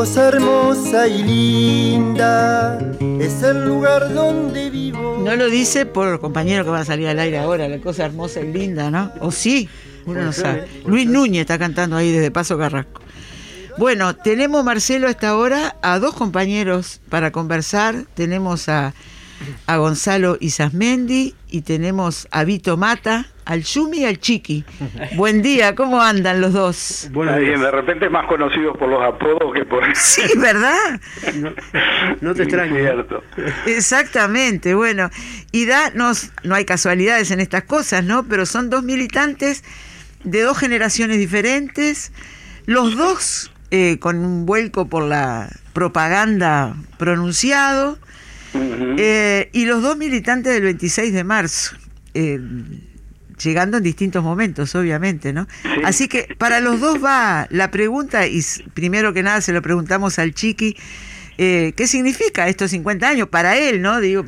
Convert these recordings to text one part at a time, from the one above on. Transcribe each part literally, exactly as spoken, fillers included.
cosa hermosa y linda es el lugar donde vivo. No lo dice por compañero que va a salir al aire ahora, la cosa hermosa y linda, ¿no? ¿O sí? Uno no sabe. Luis Núñez está cantando ahí desde Paso Carrasco. Bueno, tenemos, Marcelo, a esta hora a dos compañeros para conversar. Tenemos a, a Gonzalo Isasmendi y tenemos a Vito Mata, al Yumi y al Chiqui. Buen día, ¿cómo andan los dos? Bueno, bien, de repente más conocidos por los apodos que por... Sí, ¿verdad? No, no te extraño. Cierto. Exactamente, bueno. Y da, nos, no hay casualidades en estas cosas, ¿no? Pero son dos militantes de dos generaciones diferentes, los dos eh, con un vuelco por la propaganda pronunciado, uh-huh. eh, y los dos militantes del veintiséis de marzo, eh, llegando en distintos momentos, obviamente, ¿no? Sí. Así que para los dos va la pregunta, y primero que nada se lo preguntamos al Chiqui, eh, ¿qué significa estos cincuenta años para él, ¿no? Digo,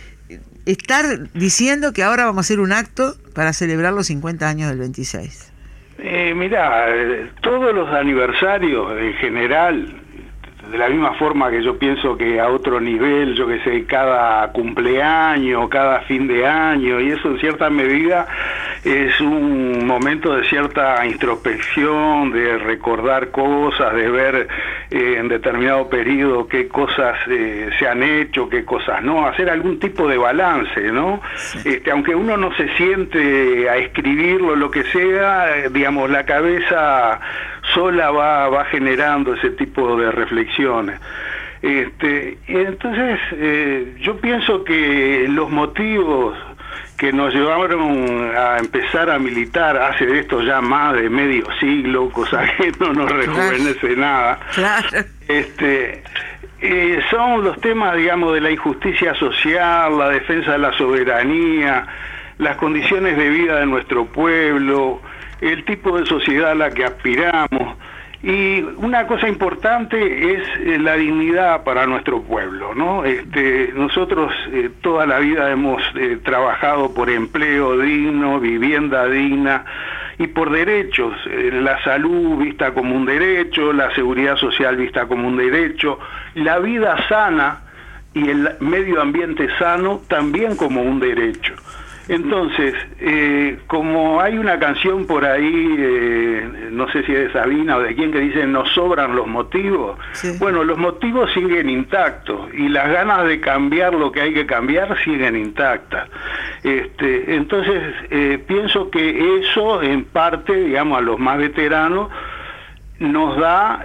estar diciendo que ahora vamos a hacer un acto para celebrar los cincuenta años del veintiséis. Eh, mirá, todos los aniversarios en general, de la misma forma que yo pienso que a otro nivel, yo que sé, cada cumpleaños, cada fin de año, y eso en cierta medida es un momento de cierta introspección, de recordar cosas, de ver eh, en determinado periodo qué cosas eh, se han hecho, qué cosas no, hacer algún tipo de balance, ¿no? Sí. Este, aunque uno no se siente a escribirlo, lo que sea, eh, digamos, la cabeza sola va, va generando ese tipo de reflexiones. Este, entonces, eh, yo pienso que los motivos que nos llevaron a empezar a militar hace de esto ya más de medio siglo, cosa que no nos rejuvenece claro. nada, claro. este, eh, son los temas, digamos, de la injusticia social, la defensa de la soberanía, las condiciones de vida de nuestro pueblo, el tipo de sociedad a la que aspiramos, y una cosa importante es la dignidad para nuestro pueblo, ¿no? Este, nosotros eh, toda la vida hemos eh, trabajado por empleo digno, vivienda digna y por derechos, eh, la salud vista como un derecho, la seguridad social vista como un derecho, la vida sana y el medio ambiente sano también como un derecho. Entonces, eh, como hay una canción por ahí, eh, no sé si es de Sabina o de quién, que dice nos sobran los motivos, sí. Bueno, los motivos siguen intactos y las ganas de cambiar lo que hay que cambiar siguen intactas. Este, entonces, eh, pienso que eso, en parte, digamos, a los más veteranos, nos da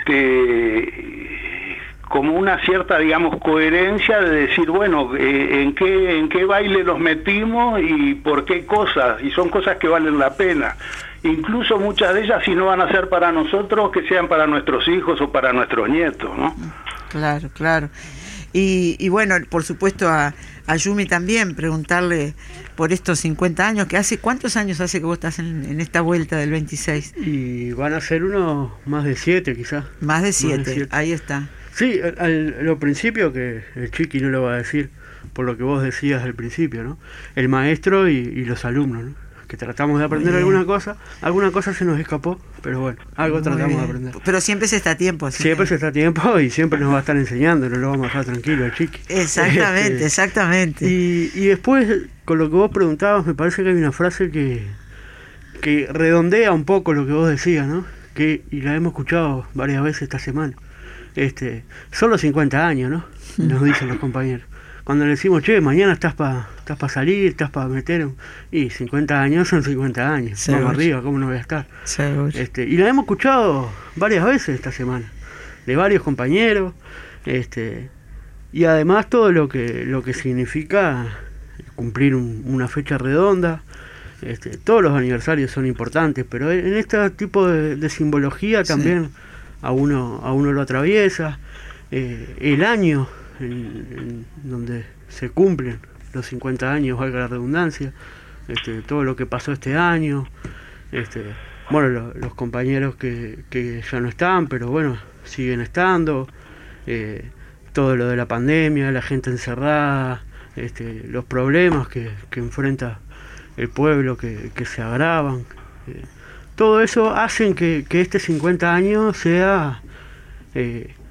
este como una cierta, digamos, coherencia de decir, bueno, eh, en qué en qué baile los metimos y por qué cosas, y son cosas que valen la pena. Incluso muchas de ellas, si no van a ser para nosotros, que sean para nuestros hijos o para nuestros nietos, ¿no? Claro, claro. Y, y bueno, por supuesto a, a Yumi también, preguntarle por estos cincuenta años, que hace, ¿cuántos años hace que vos estás en, en esta vuelta del veintiséis? Y van a ser unos más de siete quizás. Más de siete, más de siete. Ahí está. Sí, al, al lo principio, que el Chiqui no lo va a decir, por lo que vos decías al principio, ¿no? El maestro y, y los alumnos, ¿no? Que tratamos de aprender alguna cosa, alguna cosa se nos escapó, pero bueno, algo Muy tratamos bien. de aprender. Pero siempre se está a tiempo. Siempre que... se está a tiempo y siempre nos va a estar enseñando, no lo vamos a dejar tranquilo al Chiqui. Exactamente, este, exactamente. Y, y después, con lo que vos preguntabas, me parece que hay una frase que, que redondea un poco lo que vos decías, ¿no? Que, y la hemos escuchado varias veces esta semana. Este, solo cincuenta años, ¿no? Nos dicen los compañeros. Cuando le decimos, che, mañana estás para estás pa salir, estás para meter un... Y cincuenta años son cincuenta años. Seguro. Vamos arriba, ¿cómo no voy a estar? Este, y la hemos escuchado varias veces esta semana, de varios compañeros, este, y además todo lo que lo que significa cumplir un, una fecha redonda. Este, todos los aniversarios son importantes, pero en este tipo de, de simbología también... Sí. A uno, a uno lo atraviesa, eh, el año en, en donde se cumplen los cincuenta años, valga la redundancia, este, todo lo que pasó este año, este, bueno, lo, los compañeros que, que ya no están, pero bueno, siguen estando, eh, todo lo de la pandemia, la gente encerrada, este, los problemas que, que enfrenta el pueblo que, que se agravan, eh, todo eso hacen que, que este cincuenta años sea eh,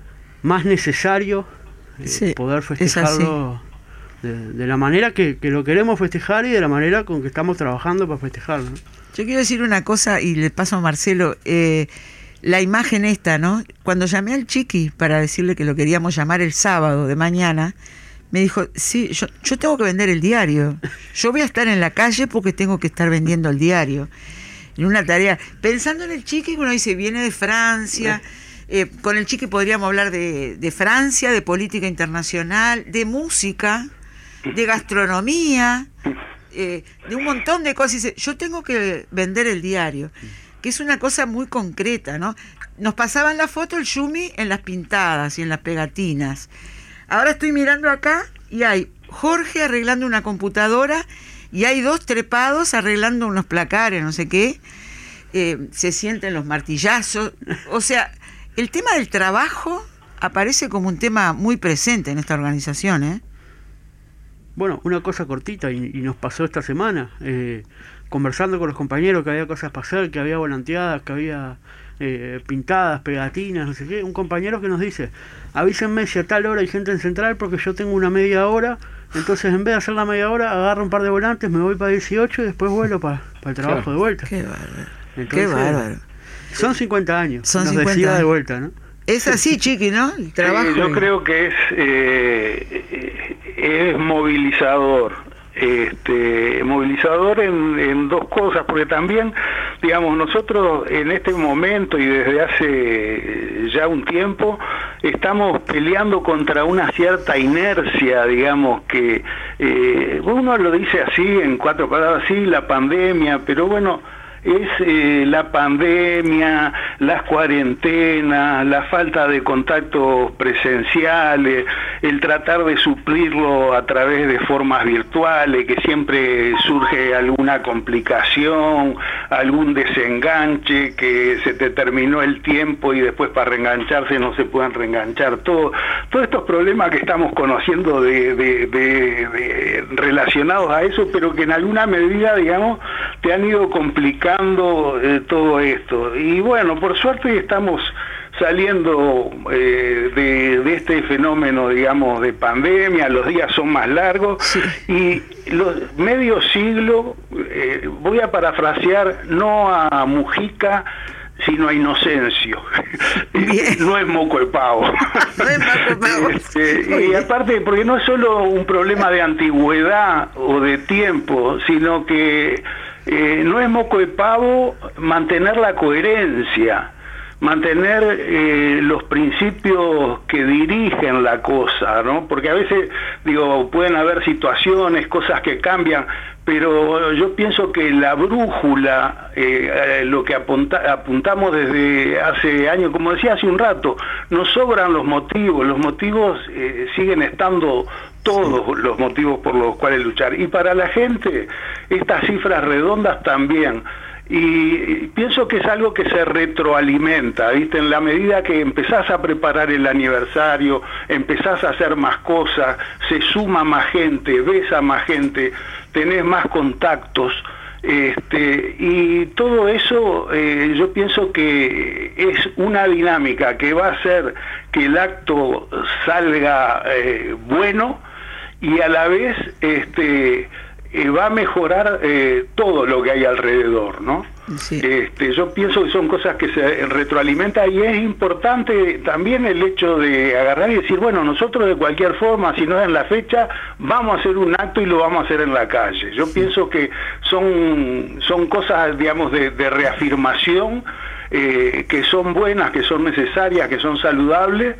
más necesario eh, Sí, poder festejarlo de, de la manera que, que lo queremos festejar y de la manera con que estamos trabajando para festejarlo, ¿no? Yo quiero decir una cosa y le paso a Marcelo, eh, la imagen esta, ¿no? Cuando llamé al Chiqui para decirle que lo queríamos llamar el sábado de mañana, me dijo, sí, yo, yo tengo que vender el diario, yo voy a estar en la calle porque tengo que estar vendiendo el diario, en una tarea, pensando en el Chiqui, uno dice, viene de Francia, eh, con el Chiqui podríamos hablar de, de Francia, de política internacional, de música, de gastronomía, eh, de un montón de cosas. Dice, yo tengo que vender el diario, que es una cosa muy concreta, ¿no? Nos pasaban la foto el Yumi en las pintadas y en las pegatinas. Ahora estoy mirando acá y hay Jorge arreglando una computadora y hay dos trepados arreglando unos placares, no sé qué. Eh, se sienten los martillazos. O sea, el tema del trabajo aparece como un tema muy presente en esta organización, ¿eh? Bueno, una cosa cortita y, y nos pasó esta semana, eh, conversando con los compañeros que había cosas para hacer, que había volanteadas, que había eh, pintadas, pegatinas, no sé qué. Un compañero que nos dice, avísenme si a tal hora hay gente en Central porque yo tengo una media hora, entonces en vez de hacer la media hora agarro un par de volantes, me voy para dieciocho y después vuelo para pa el trabajo, claro, de vuelta. Qué bárbaro. Entonces, qué bárbaro. Son cincuenta años, son nos cincuenta decía años. de vuelta, ¿no? Es así, Chiqui, ¿no? El trabajo. Sí, yo creo que es eh, es movilizador, este movilizador en, en dos cosas, porque también, digamos, nosotros en este momento y desde hace ya un tiempo estamos peleando contra una cierta inercia, digamos, que eh, uno lo dice así en cuatro palabras, sí, la pandemia, pero bueno, es eh, la pandemia, las cuarentenas, la falta de contactos presenciales, el tratar de suplirlo a través de formas virtuales, que siempre surge alguna complicación, algún desenganche, que se te terminó el tiempo y después para reengancharse no se pueden reenganchar, todo, todos estos problemas que estamos conociendo de, de, de, de relacionados a eso, pero que en alguna medida, digamos, te han ido complicando Eh, todo esto. Y bueno, por suerte estamos saliendo eh, de, de este fenómeno, digamos, de pandemia, los días son más largos, sí, y los medio siglo, eh, voy a parafrasear no a Mujica, sino a Inocencio. No es moco de pavo. No es moco de pavo. Este, y aparte, porque no es solo un problema de antigüedad o de tiempo, sino que eh, no es moco de pavo mantener la coherencia, mantener eh, los principios que dirigen la cosa, ¿no? Porque a veces, digo, pueden haber situaciones, cosas que cambian, pero yo pienso que la brújula, eh, lo que apunta, apuntamos desde hace años, como decía hace un rato, nos sobran los motivos, los motivos eh, siguen estando todos los motivos por los cuales luchar. Y para la gente, estas cifras redondas también. Y pienso que es algo que se retroalimenta, ¿viste? En la medida que empezás a preparar el aniversario, empezás a hacer más cosas, se suma más gente, ves a más gente, tenés más contactos, este, y todo eso eh, yo pienso que es una dinámica que va a hacer que el acto salga eh, bueno y a la vez este Eh, va a mejorar eh, todo lo que hay alrededor, ¿no? Sí. Este, yo pienso que son cosas que se retroalimentan y es importante también el hecho de agarrar y decir, bueno, nosotros de cualquier forma, si no es en la fecha, vamos a hacer un acto y lo vamos a hacer en la calle. Yo sí. pienso que son, son cosas, digamos, de, de reafirmación, eh, que son buenas, que son necesarias, que son saludables,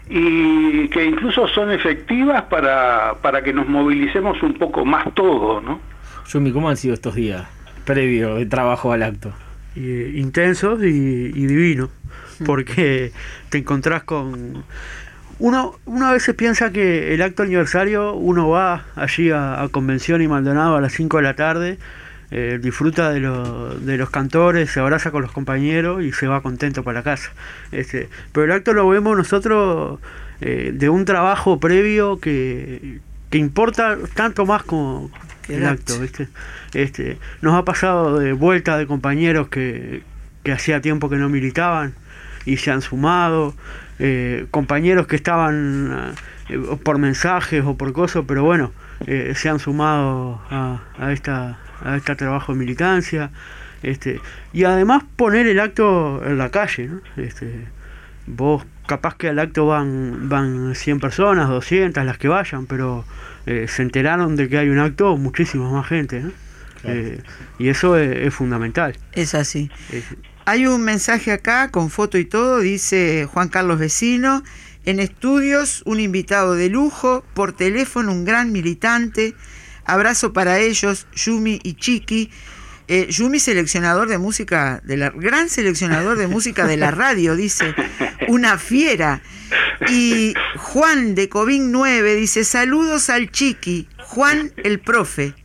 y que incluso son efectivas para, para que nos movilicemos un poco más todos, ¿no? Yumi, ¿cómo han sido estos días previo de trabajo al acto? Eh, intensos y, y divinos, porque te encontrás con... Uno, uno a veces piensa que el acto aniversario, uno va allí a, a Convención y Maldonado a las cinco de la tarde, Eh, disfruta de, lo, de los cantores, se abraza con los compañeros y se va contento para la casa. Este, pero el acto lo vemos nosotros eh, de un trabajo previo que, que importa tanto más como el, el acto, ¿viste? Este, nos ha pasado de vuelta de compañeros que, que hacía tiempo que no militaban y se han sumado, eh, compañeros que estaban eh, por mensajes o por cosas, pero bueno, eh, se han sumado a, a esta a este trabajo de militancia, este, y además poner el acto en la calle, ¿no? Este, vos capaz que al acto van van cien personas, doscientas, las que vayan, pero eh, se enteraron de que hay un acto muchísima más gente, ¿no? Claro. Eh, y eso es, es fundamental. Es así. Es, Hay un mensaje acá con foto y todo, dice Juan Carlos Vecino: en estudios un invitado de lujo, por teléfono un gran militante, abrazo para ellos, Yumi y Chiqui. Eh, Yumi, seleccionador de música, de la gran seleccionador de música de la radio, dice, una fiera. Y Juan de Covin nueve dice: saludos al Chiqui, Juan el profe.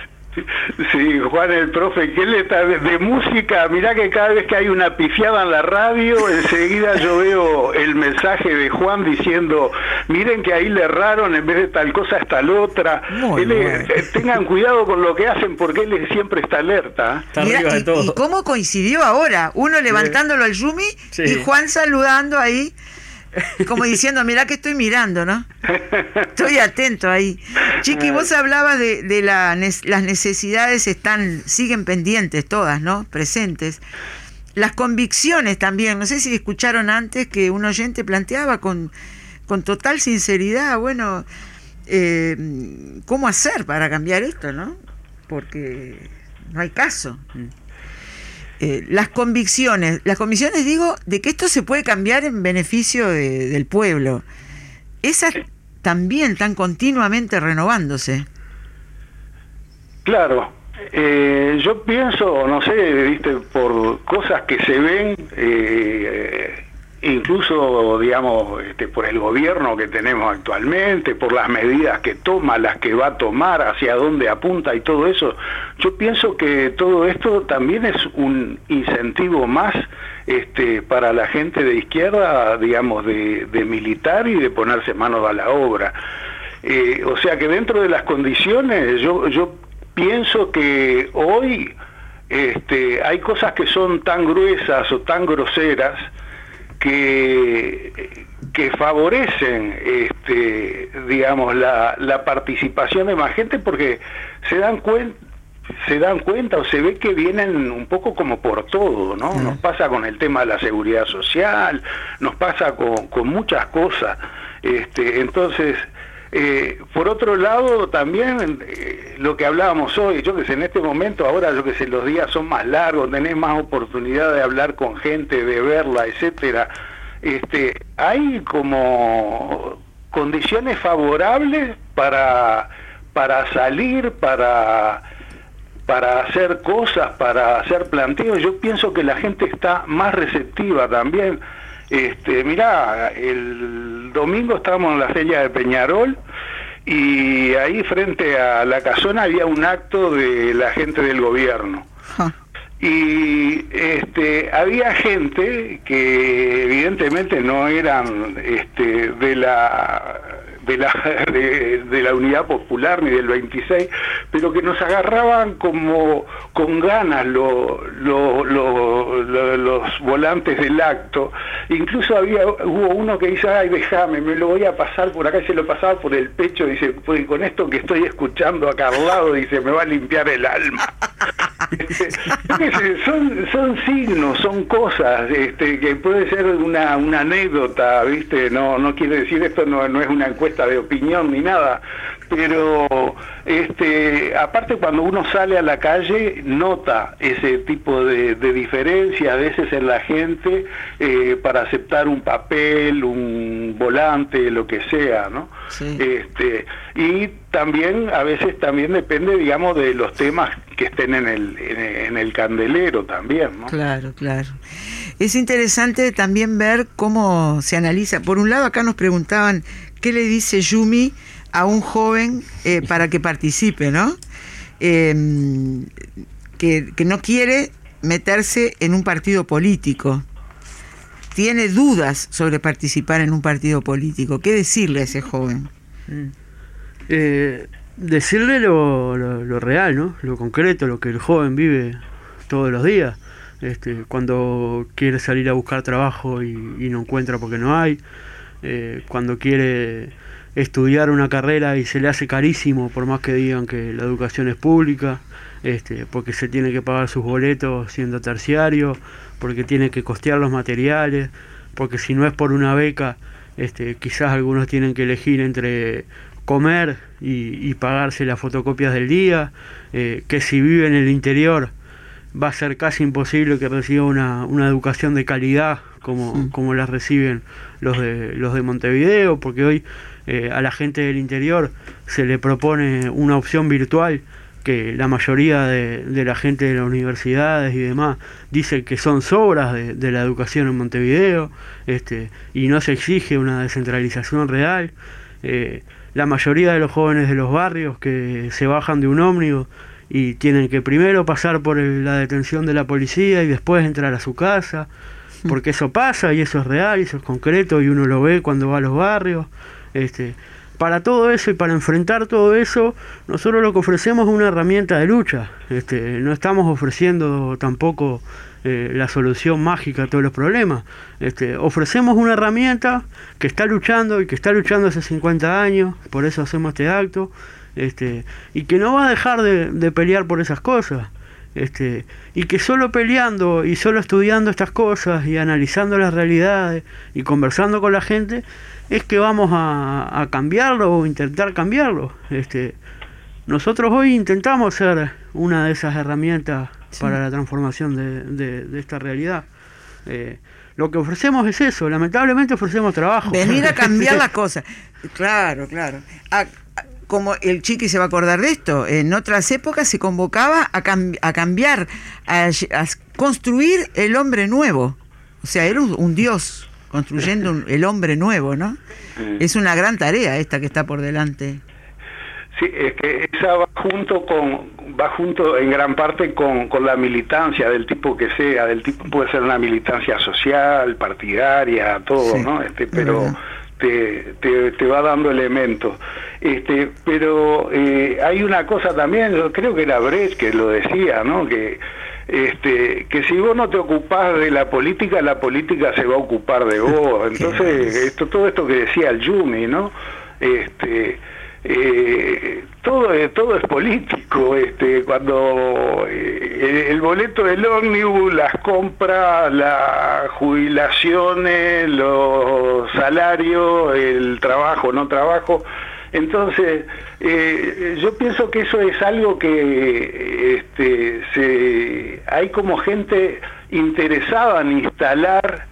Sí, Juan el profe, que él está de, de música, mirá que cada vez que hay una pifiada en la radio, enseguida yo veo el mensaje de Juan diciendo, miren que ahí le erraron, en vez de tal cosa está la otra. Él, eh, tengan cuidado con lo que hacen porque él siempre está alerta. Está Mirá, arriba de y, todo. y cómo coincidió ahora, uno levantándolo al Yumi, sí, y Juan saludando ahí, como diciendo, mirá que estoy mirando, ¿no? Estoy atento ahí. Chiqui, vos hablabas de, de la, las necesidades están, siguen pendientes todas, ¿no? Presentes. Las convicciones también, no sé si escucharon antes que un oyente planteaba con, con total sinceridad, bueno, eh, ¿cómo hacer para cambiar esto, no? Porque no hay caso. Eh, las convicciones, las convicciones digo, de que esto se puede cambiar en beneficio de, del pueblo. Esas también están continuamente renovándose. Claro, eh, yo pienso, no sé, viste, por cosas que se ven, eh, incluso, digamos, este, por el gobierno que tenemos actualmente, por las medidas que toma, las que va a tomar, hacia dónde apunta y todo eso, yo pienso que todo esto también es un incentivo más este, para la gente de izquierda, digamos, de, de militar y de ponerse manos a la obra. Eh, o sea que dentro de las condiciones, yo, yo pienso que hoy este, hay cosas que son tan gruesas o tan groseras que, que favorecen, este, digamos, la, la participación de más gente porque se dan cuenta se dan cuenta o se ve que vienen un poco como por todo, ¿no? Nos pasa con el tema de la seguridad social, nos pasa con, con muchas cosas. Este, entonces, eh, por otro lado, también eh, lo que hablábamos hoy, yo que sé, en este momento, ahora yo que sé, los días son más largos, tenés más oportunidad de hablar con gente, de verla, etcétera. Este, hay como condiciones favorables para, para salir, para... para hacer cosas, para hacer planteos. Yo pienso que la gente está más receptiva también. Este, mirá, el domingo estábamos en la feria de Peñarol y ahí frente a la casona había un acto de la gente del gobierno. Huh. Y este, había gente que evidentemente no eran este, de la... de la de, de la Unidad Popular ni del veintiséis, pero que nos agarraban como con ganas lo, lo, lo, lo, los volantes del acto. Incluso había hubo uno que dice, ay, déjame, me lo voy a pasar por acá, y se lo pasaba por el pecho, dice, pues con esto que estoy escuchando acá al lado, dice, me va a limpiar el alma. son, son signos, son cosas, este, que puede ser una, una anécdota, ¿viste? No, no quiere decir esto, no, no es una encuesta de opinión ni nada, pero este, aparte cuando uno sale a la calle nota ese tipo de, de diferencia a veces en la gente eh, para aceptar un papel, un volante, lo que sea, ¿no? Sí. Este, y también a veces también depende, digamos, de los temas que estén en el, en, en el candelero también, ¿no? Claro, claro. Es interesante también ver cómo se analiza. Por un lado, acá nos preguntaban qué le dice Yumi a un joven eh, para que participe, ¿no? Eh, que, que no quiere meterse en un partido político. Tiene dudas sobre participar en un partido político. ¿Qué decirle a ese joven? Eh, decirle lo, lo, lo real, ¿no? Lo concreto, lo que el joven vive todos los días. este, cuando quiere salir a buscar trabajo y, y no encuentra porque no hay, eh, cuando quiere estudiar una carrera y se le hace carísimo, por más que digan que la educación es pública, este, porque se tiene que pagar sus boletos siendo terciario, porque tiene que costear los materiales, porque si no es por una beca, este, quizás algunos tienen que elegir entre comer y, y pagarse las fotocopias del día, eh, que si vive en el interior va a ser casi imposible que reciba una, una educación de calidad como, sí. como la reciben los de, los de Montevideo, porque hoy eh, a la gente del interior se le propone una opción virtual que la mayoría de, de la gente de las universidades y demás dice que son sobras de, de la educación en Montevideo, este, y no se exige una descentralización real. Eh, la mayoría de los jóvenes de los barrios que se bajan de un ómnibus y tienen que primero pasar por el, la detención de la policía y después entrar a su casa, porque eso pasa y eso es real y eso es concreto y uno lo ve cuando va a los barrios. Este, para todo eso y para enfrentar todo eso, nosotros lo que ofrecemos es una herramienta de lucha. Este, no estamos ofreciendo tampoco eh, la solución mágica a todos los problemas. Este, ofrecemos una herramienta que está luchando y que está luchando hace cincuenta años, por eso hacemos este acto, este, y que no va a dejar de, de pelear por esas cosas. Este, y que solo peleando y solo estudiando estas cosas y analizando las realidades y conversando con la gente es que vamos a, a cambiarlo o intentar cambiarlo. Este, nosotros hoy intentamos ser una de esas herramientas sí. para la transformación de, de, de esta realidad. Eh, lo que ofrecemos es eso, lamentablemente ofrecemos trabajo. Venir a cambiar las cosas. Claro, claro. A, como el Chiqui se va a acordar de esto, en otras épocas se convocaba a, cam a cambiar, a, a construir el hombre nuevo. O sea, era un, un dios construyendo un, el hombre nuevo, ¿no? Es una gran tarea esta que está por delante. Sí, es que esa va junto con va junto en gran parte con, con la militancia del tipo que sea, del tipo puede ser una militancia social, partidaria, todo, sí, ¿no? Este, pero te, te, te va dando elementos. Este, pero eh, hay una cosa también, yo creo que era Brecht que lo decía, ¿no? Que este, que si vos no te ocupás de la política, la política se va a ocupar de vos. Entonces, esto, todo esto que decía el Yumi, ¿no? Este, eh, todo, todo es político. Este, cuando eh, el boleto del ómnibus, las compras, las jubilaciones, los salarios, el trabajo, no trabajo. Entonces, eh, yo pienso que eso es algo que este, se, hay como gente interesada en instalar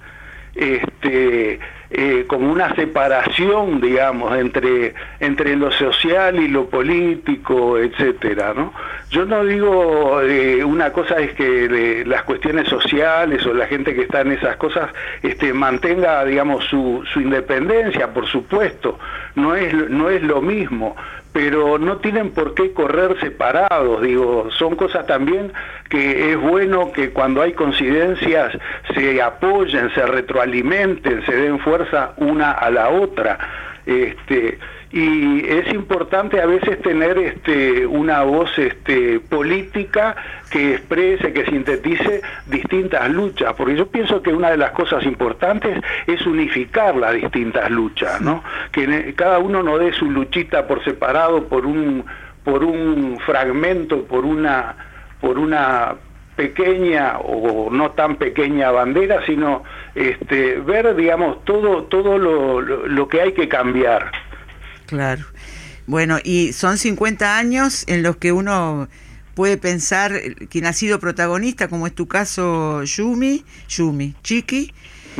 este, eh, como una separación, digamos, entre, entre lo social y lo político, etcétera, ¿no? Yo no digo, eh, una cosa es que de las cuestiones sociales o la gente que está en esas cosas este, mantenga, digamos, su, su independencia, por supuesto, no es, no es lo mismo, pero no tienen por qué correr separados, digo, son cosas también que es bueno que cuando hay coincidencias se apoyen, se retroalimenten, se den fuerza una a la otra, este, y es importante a veces tener este, una voz este, política que exprese, que sintetice distintas luchas, porque yo pienso que una de las cosas importantes es unificar las distintas luchas, ¿no? Que cada uno no dé su luchita por separado, por un, por un fragmento, por una, por una pequeña o no tan pequeña bandera, sino este, ver, digamos, todo, todo lo, lo, lo que hay que cambiar. Claro. Bueno, y son cincuenta años en los que uno puede pensar, quien ha sido protagonista, como es tu caso, Yumi, Yumi, Chiqui,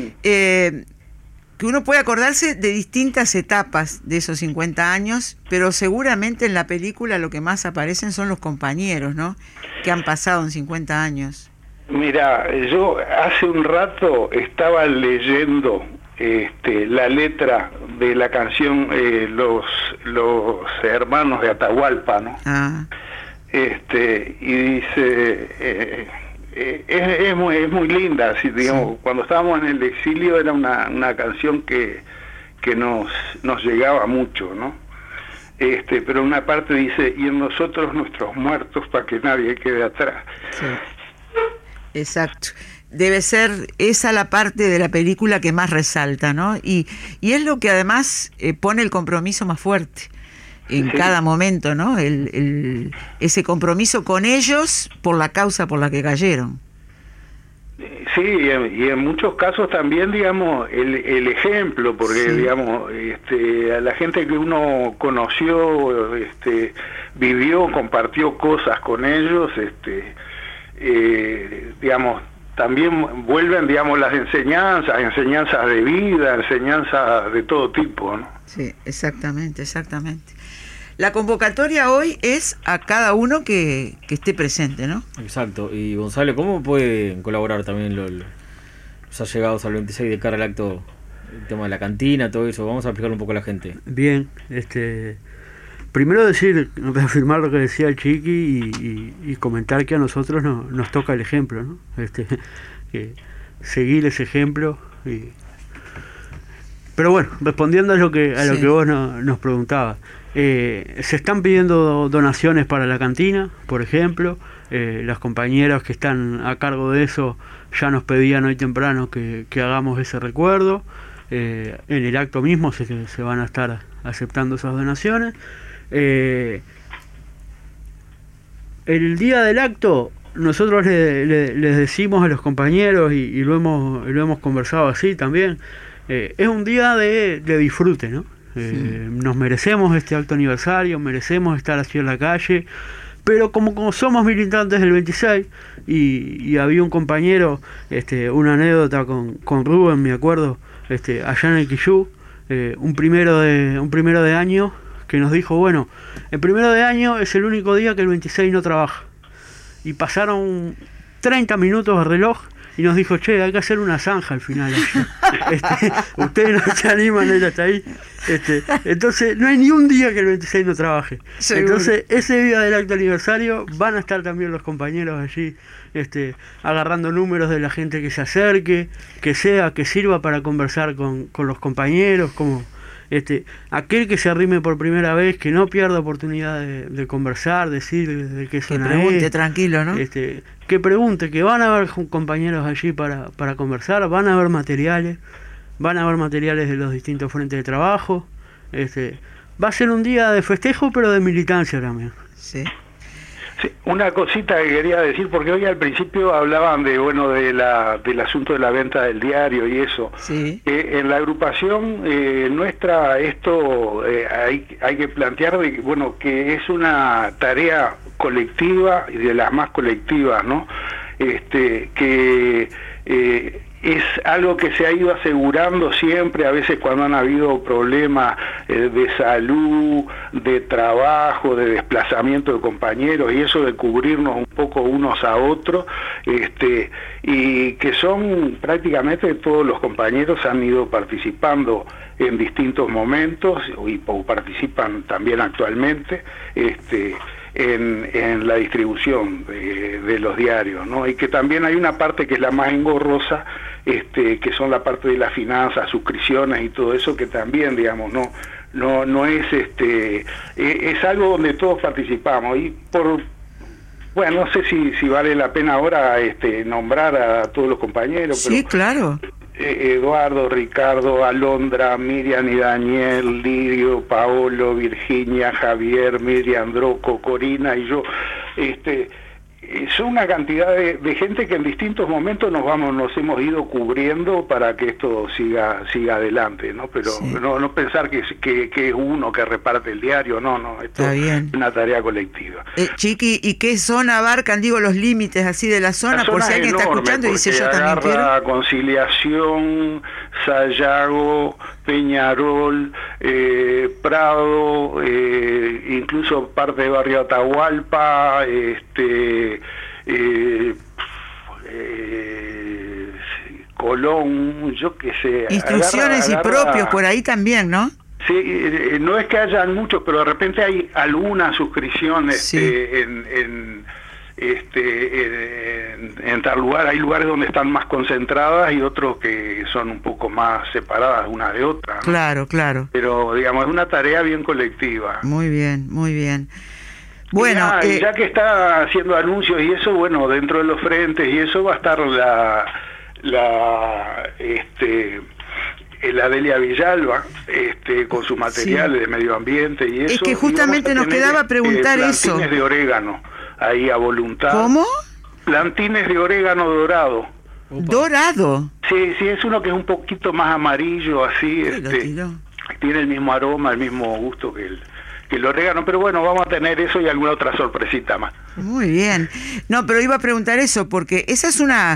eh, que uno puede acordarse de distintas etapas de esos cincuenta años, pero seguramente en la película lo que más aparecen son los compañeros, ¿no? Que han pasado en cincuenta años. Mira, yo hace un rato estaba leyendo Este, la letra de la canción eh, los los hermanos de Atahualpa, ¿no? Ah. Este, y dice eh, eh, es, es muy es muy linda, así, digamos, sí. Cuando estábamos en el exilio era una, una canción que que nos nos llegaba mucho, ¿no? Este, pero una parte dice, y en nosotros nuestros muertos para que nadie quede atrás. Sí. Exacto. Debe ser esa la parte de la película que más resalta, ¿no? Y, y es lo que además eh, pone el compromiso más fuerte en sí. cada momento, ¿no? El, el, ese compromiso con ellos por la causa por la que cayeron. Sí, y en, y en muchos casos también, digamos, el, el ejemplo, porque, sí. digamos, este, a la gente que uno conoció, este, vivió, compartió cosas con ellos, este, eh, digamos, también vuelven, digamos, las enseñanzas, enseñanzas de vida, enseñanzas de todo tipo, ¿no? Sí, exactamente, exactamente. La convocatoria hoy es a cada uno que, que esté presente, ¿no? Exacto. Y Gonzalo, ¿cómo pueden colaborar también los, los allegados al veintiséis de cara al acto, el tema de la cantina, todo eso? Vamos a explicarlo un poco a la gente. Bien, este... primero decir, afirmar lo que decía el Chiqui y, y, y comentar que a nosotros no, nos toca el ejemplo, ¿no? Este, que seguir ese ejemplo. Y... Pero bueno, respondiendo a lo que a lo sí. que vos no, nos preguntabas, eh, se están pidiendo donaciones para la cantina, por ejemplo. Eh, las compañeras que están a cargo de eso ya nos pedían hoy temprano que, que hagamos ese recuerdo. Eh, en el acto mismo se, se van a estar aceptando esas donaciones. Eh, el día del acto nosotros le, le, les decimos a los compañeros y, y lo hemos lo hemos conversado así también, eh, es un día de, de disfrute, ¿no? Eh, sí. Nos merecemos este acto aniversario, merecemos estar así en la calle, pero como, como somos militantes del veintiséis y, y había un compañero, este, una anécdota con, con Rubén, me acuerdo, este, allá en el Quillú, eh, un primero de un primero de año que nos dijo, bueno, el primero de año es el único día que el veintiséis no trabaja. Y pasaron treinta minutos de reloj y nos dijo, che, hay que hacer una zanja al final. este, ustedes no se animan a ir hasta ahí. Este, entonces, no hay ni un día que el veintiséis no trabaje. Seguro. Entonces, ese día del acto aniversario van a estar también los compañeros allí, este, agarrando números de la gente que se acerque, que sea, que sirva para conversar con, con los compañeros, como... Este, aquel que se arrime por primera vez, que no pierda oportunidad de, de conversar, decir de qué zona que pregunte es, tranquilo, ¿no? Este, que pregunte, que van a haber compañeros allí para, para conversar, van a haber materiales, van a haber materiales de los distintos frentes de trabajo. Este, va a ser un día de festejo, pero de militancia también. Sí. Sí, una cosita que quería decir, porque hoy al principio hablaban de bueno de la del asunto de la venta del diario y eso. Sí. Eh, en la agrupación eh, nuestra esto eh, hay hay que plantear de bueno que es una tarea colectiva y de las más colectivas, ¿no? Este que eh, es algo que se ha ido asegurando siempre, a veces cuando han habido problemas eh, de salud, de trabajo, de desplazamiento de compañeros, y eso de cubrirnos un poco unos a otros, este, y que son prácticamente todos los compañeros han ido participando en distintos momentos, y o participan también actualmente, este, En, en la distribución de, de los diarios, ¿no? Y que también hay una parte que es la más engorrosa, este, que son la parte de las finanzas, suscripciones y todo eso, que también, digamos, no no no es este es, es algo donde todos participamos. Y por bueno, no sé si si vale la pena ahora este nombrar a todos los compañeros. Sí, pero, claro. Eduardo, Ricardo, Alondra, Miriam y Daniel, Lirio, Paolo, Virginia, Javier, Miriam, Droco, Corina y yo, este, son una cantidad de, de gente que en distintos momentos nos vamos, nos hemos ido cubriendo para que esto siga, siga adelante, ¿no? Pero sí. no, no pensar que, que, que es uno que reparte el diario, no, no, esto es una tarea colectiva. Eh, Chiqui, ¿y qué zona abarcan, digo, los límites así de la zona? La por zona si alguien está escuchando y dice yo también quiero. Conciliación, Sayago, Peñarol, eh, Prado, eh, incluso parte de Barrio Atahualpa, este, eh, eh, Colón, yo qué sé. Instrucciones agarra, agarra, y propios por ahí también, ¿no? Sí, eh, no es que hayan muchos, pero de repente hay algunas suscripciones sí. eh, en... en Este, en, en tal lugar hay lugares donde están más concentradas y otros que son un poco más separadas una de otra, ¿no? Claro, claro. Pero digamos es una tarea bien colectiva. Muy bien, muy bien. Bueno, ya, eh, ya que está haciendo anuncios y eso, bueno, dentro de los frentes y eso va a estar la, la, este, la Delia Villalba, este, con sus materiales sí. de medio ambiente y eso. Es que justamente nos quedaba preguntar eh, eso. Plantines de orégano, ahí a voluntad. ¿Cómo? Plantines de orégano dorado. Opa. Dorado. Sí, sí, es uno que es un poquito más amarillo, así, ¿Qué lo este, tiró? tiene el mismo aroma, el mismo gusto que el, que el orégano, pero bueno, vamos a tener eso y alguna otra sorpresita más. Muy bien. No, pero iba a preguntar eso, porque esa es una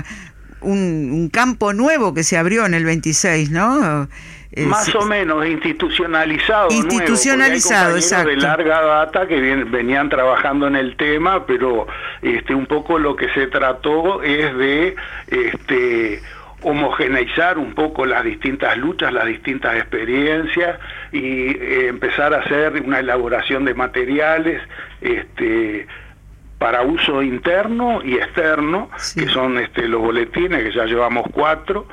un, un campo nuevo que se abrió en el veintiséis, ¿no? Eh, Más sí, o menos institucionalizado. Institucionalizado, nuevo, exacto. De larga data que bien, venían trabajando en el tema, pero este, un poco lo que se trató es de este, homogeneizar un poco las distintas luchas, las distintas experiencias y eh, empezar a hacer una elaboración de materiales este, para uso interno y externo, sí. que son este, los boletines, que ya llevamos cuatro.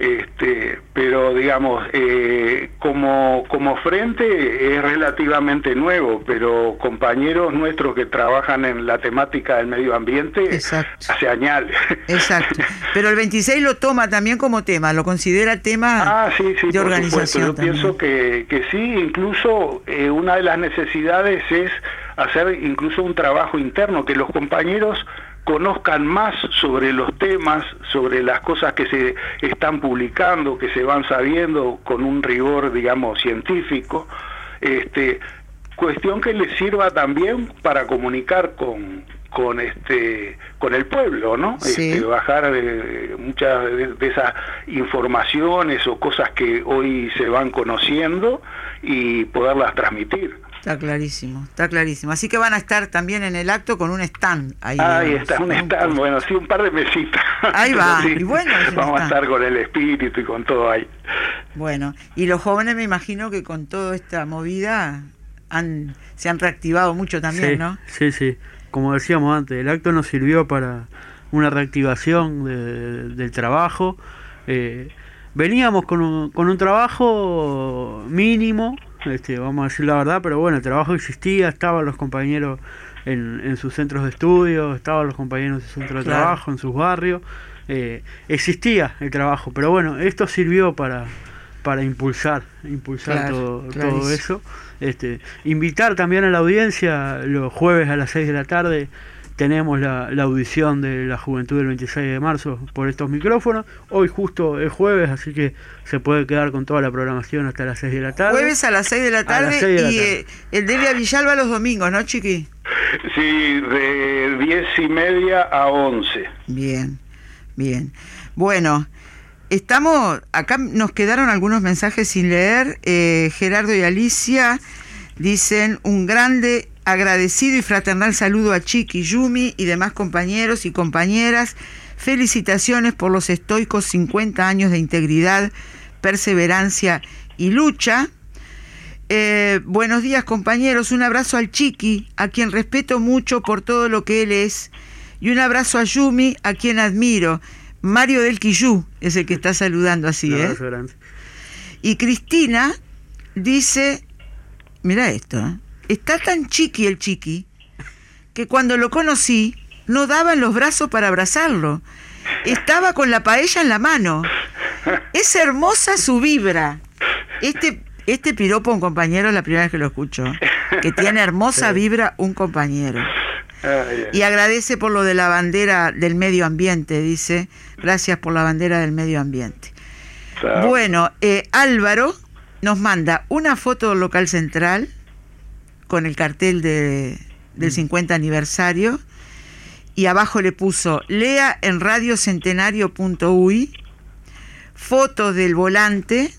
Este, pero digamos, eh, como, como frente es relativamente nuevo, pero compañeros nuestros que trabajan en la temática del medio ambiente Exacto. hace añales. Exacto. Pero el veintiséis lo toma también como tema, lo considera tema ah, sí, sí, de por organización. supuesto. Yo también. pienso que, que sí, incluso eh, una de las necesidades es hacer incluso un trabajo interno, que los compañeros conozcan más sobre los temas, sobre las cosas que se están publicando, que se van sabiendo con un rigor, digamos, científico, este, cuestión que les sirva también para comunicar con, con este, con el pueblo, ¿no? Sí. Este, bajar eh, muchas de, de esas informaciones o cosas que hoy se van conociendo y poderlas transmitir. Está clarísimo, está clarísimo. Así que van a estar también en el acto con un stand. Ahí, Ahí digamos, está, un con stand, post. bueno, sí, un par de mesitas. Ahí va, Sí, y bueno, es un vamos a stand. estar con el espíritu y con todo ahí. Bueno, y los jóvenes me imagino que con toda esta movida han se han reactivado mucho también, sí, ¿no? Sí, sí. Como decíamos antes, el acto nos sirvió para una reactivación de, del trabajo. Eh, veníamos con un, con un trabajo mínimo, este, vamos a decir la verdad, pero bueno, el trabajo existía, estaban los compañeros en, en sus centros de estudio, estaban los compañeros en sus centros de Claro. trabajo, en sus barrios, eh, existía el trabajo, pero bueno, esto sirvió para, para impulsar, impulsar Claro, todo, clarísimo. todo eso. Este, invitar también a la audiencia, los jueves a las seis de la tarde tenemos la, la audición de la Juventud del veintiséis de marzo por estos micrófonos. Hoy justo es jueves, así que se puede quedar con toda la programación hasta las seis de la tarde. Jueves a las seis de la A tarde las seis de la y tarde. eh, el Delia Villalba los domingos, ¿no, Chiqui? Sí, de diez y media a once. Bien, bien. Bueno, estamos, acá nos quedaron algunos mensajes sin leer. Eh, Gerardo y Alicia dicen un grande, agradecido y fraternal saludo a Chiqui, Yumi y demás compañeros y compañeras. Felicitaciones por los estoicos cincuenta años de integridad, perseverancia y lucha. Eh, buenos días, compañeros, un abrazo al Chiqui, a quien respeto mucho por todo lo que él es, y un abrazo a Yumi, a quien admiro. Mario del Quillú es el que está saludando así, Un ¿eh? abrazo grande. Y Cristina dice, mira esto, ¿eh? Está tan chiqui el Chiqui que cuando lo conocí no daban los brazos para abrazarlo. Estaba con la paella en la mano. Es hermosa su vibra. Este, este piropo un compañero es la primera vez que lo escucho. Que tiene hermosa Sí. vibra un compañero. Ay, ay. Y agradece por lo de la bandera del medio ambiente, dice. Gracias por la bandera del medio ambiente. Chao. Bueno, eh, Álvaro nos manda una foto del local central con el cartel de, del cincuenta aniversario y abajo le puso lea en radiocentenario punto uy, foto del volante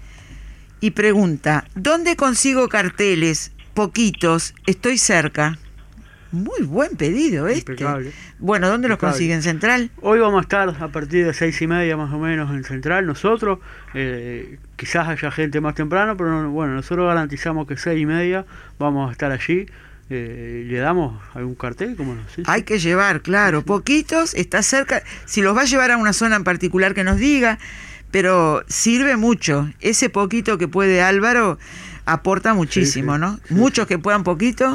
y pregunta, ¿dónde consigo carteles? Poquitos, estoy cerca. Muy buen pedido este. Impecable. Bueno, ¿dónde los Impecable. consiguen? ¿Central? Hoy vamos a estar a partir de seis y media más o menos en Central nosotros, eh, quizás haya gente más temprano, pero no, bueno, nosotros garantizamos que seis y media vamos a estar allí. Eh, ¿Le damos algún cartel? ¿Cómo no? Sí, sí. Hay que llevar, claro, poquitos, está cerca. Si los va a llevar a una zona en particular que nos diga, pero sirve mucho. Ese poquito que puede Álvaro aporta muchísimo, sí, ¿no? sí, Muchos sí. que puedan poquito.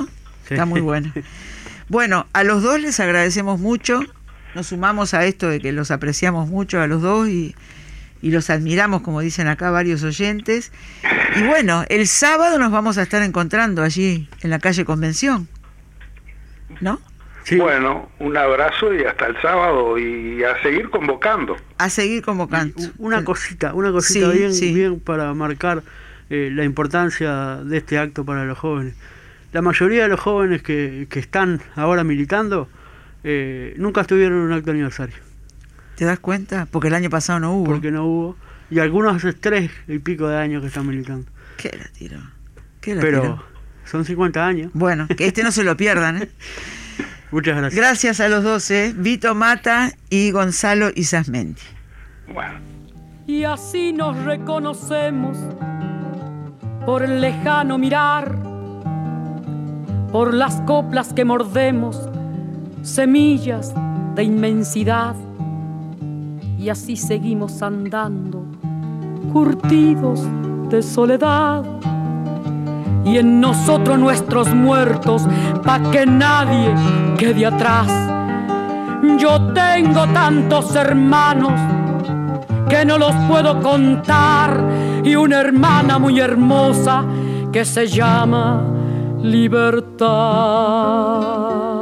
Está muy bueno. Bueno, a los dos les agradecemos mucho. Nos sumamos a esto de que los apreciamos mucho a los dos y, y los admiramos, como dicen acá varios oyentes. Y bueno, el sábado nos vamos a estar encontrando allí en la calle Convención, ¿no? Sí. Bueno, un abrazo y hasta el sábado y a seguir convocando. A seguir convocando. Y una cosita, una cosita Sí, bien, sí. bien para marcar eh, la importancia de este acto para los jóvenes. La mayoría de los jóvenes que, que están ahora militando eh, nunca estuvieron en un acto aniversario, ¿Te das cuenta? Porque el año pasado no hubo. porque no hubo, y algunos hace tres y pico de años que están militando. ¿Qué la tiró? ¿Qué la Pero tiró? son cincuenta años. Bueno, que este no se lo pierdan, ¿eh? Muchas gracias. Gracias a los dos, ¿eh? Vito Mata y Gonzalo Isasmendi. Bueno. Y así nos reconocemos por el lejano mirar, por las coplas que mordemos, semillas de inmensidad. Y así seguimos andando, curtidos de soledad. Y en nosotros nuestros muertos, pa' que nadie quede atrás. Yo tengo tantos hermanos que no los puedo contar, y una hermana muy hermosa que se llama Libertad.